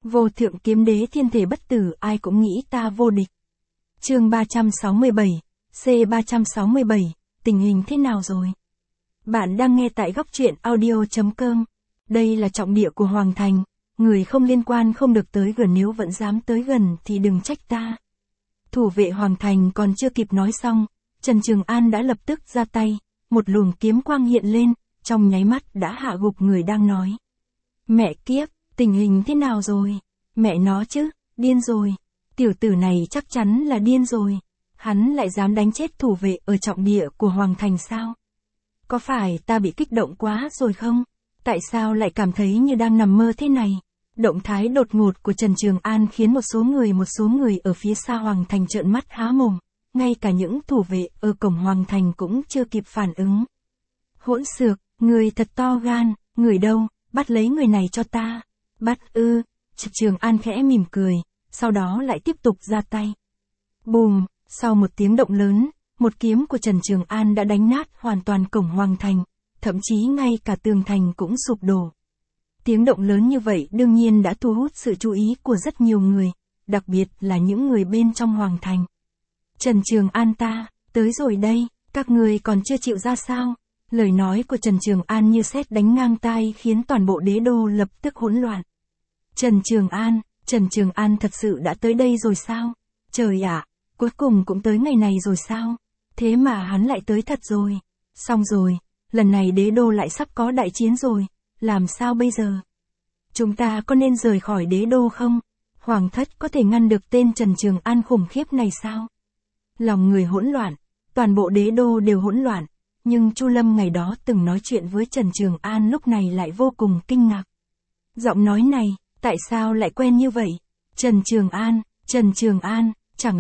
Vô thượng kiếm đế thiên thể bất tử, ai cũng nghĩ ta vô địch. Chương 367, C367, tình hình thế nào rồi? Bạn đang nghe tại góc truyện audio.com. Đây là trọng địa của Hoàng Thành, người không liên quan không được tới gần, nếu vẫn dám tới gần thì đừng trách ta. Thủ vệ Hoàng Thành còn chưa kịp nói xong, Trần Trường An đã lập tức ra tay, một luồng kiếm quang hiện lên, trong nháy mắt đã hạ gục người đang nói. Mẹ kiếp, tình hình thế nào rồi? Mẹ nó chứ, điên rồi. Tiểu tử này chắc chắn là điên rồi. Hắn lại dám đánh chết thủ vệ ở trọng địa của Hoàng Thành sao? Có phải ta bị kích động quá rồi không? Tại sao lại cảm thấy như đang nằm mơ thế này? Động thái đột ngột của Trần Trường An khiến một số người ở phía xa Hoàng Thành trợn mắt há mồm. Ngay cả những thủ vệ ở cổng Hoàng Thành cũng chưa kịp phản ứng. Hỗn xược, người thật to gan, người đâu, bắt lấy người này cho ta. Bắt ư? Trần Trường An khẽ mỉm cười, sau đó lại tiếp tục ra tay. Bùm, sau một tiếng động lớn, một kiếm của Trần Trường An đã đánh nát hoàn toàn cổng Hoàng Thành, thậm chí ngay cả tường thành cũng sụp đổ. Tiếng động lớn như vậy đương nhiên đã thu hút sự chú ý của rất nhiều người, đặc biệt là những người bên trong Hoàng Thành. Trần Trường An ta, tới rồi đây, các người còn chưa chịu ra sao? Lời nói của Trần Trường An như sét đánh ngang tai khiến toàn bộ đế đô lập tức hỗn loạn. Trần Trường An thật sự đã tới đây rồi sao? Trời ạ, cuối cùng cũng tới ngày này rồi sao? Thế mà hắn lại tới thật rồi. Xong rồi, lần này đế đô lại sắp có đại chiến rồi, làm sao bây giờ? Chúng ta có nên rời khỏi đế đô không? Hoàng thất có thể ngăn được tên Trần Trường An khủng khiếp này sao? Lòng người hỗn loạn, toàn bộ đế đô đều hỗn loạn, nhưng Chu Lâm ngày đó từng nói chuyện với Trần Trường An lúc này lại vô cùng kinh ngạc. Giọng nói này, tại sao lại quen như vậy? Trần Trường An,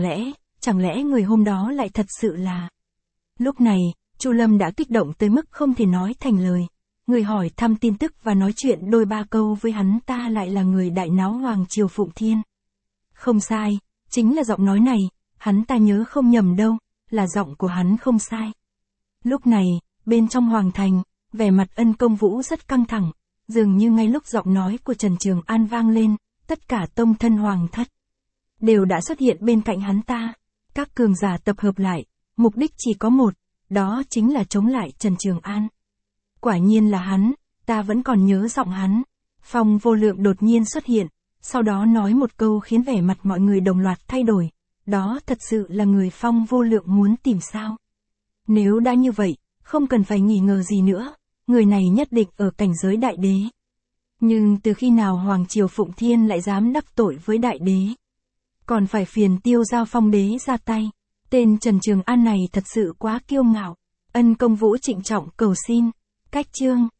chẳng lẽ người hôm đó lại thật sự là... Lúc này, Chu Lâm đã kích động tới mức không thể nói thành lời. Người hỏi thăm tin tức và nói chuyện đôi ba câu với hắn ta lại là người đại náo Hoàng Triều Phụng Thiên. Không sai, chính là giọng nói này, hắn ta nhớ không nhầm đâu, là giọng của hắn không sai. Lúc này, bên trong Hoàng Thành, vẻ mặt Ân Công Vũ rất căng thẳng, dường như ngay lúc giọng nói của Trần Trường An vang lên, tất cả tông thân Hoàng thất đều đã xuất hiện bên cạnh hắn ta. Các cường giả tập hợp lại, mục đích chỉ có một, đó chính là chống lại Trần Trường An. Quả nhiên là hắn, ta vẫn còn nhớ giọng hắn. Phong Vô Lượng đột nhiên xuất hiện, sau đó nói một câu khiến vẻ mặt mọi người đồng loạt thay đổi. Đó thật sự là người Phong Vô Lượng muốn tìm sao? Nếu đã như vậy, không cần phải nghi ngờ gì nữa, người này nhất định ở cảnh giới đại đế. Nhưng từ khi nào Hoàng Triều Phụng Thiên lại dám đắc tội với đại đế? Còn phải phiền Tiêu Giao Phong đế ra tay. Tên Trần Trường An này thật sự quá kiêu ngạo. Ân Công Vũ trịnh trọng cầu xin. Cách chương.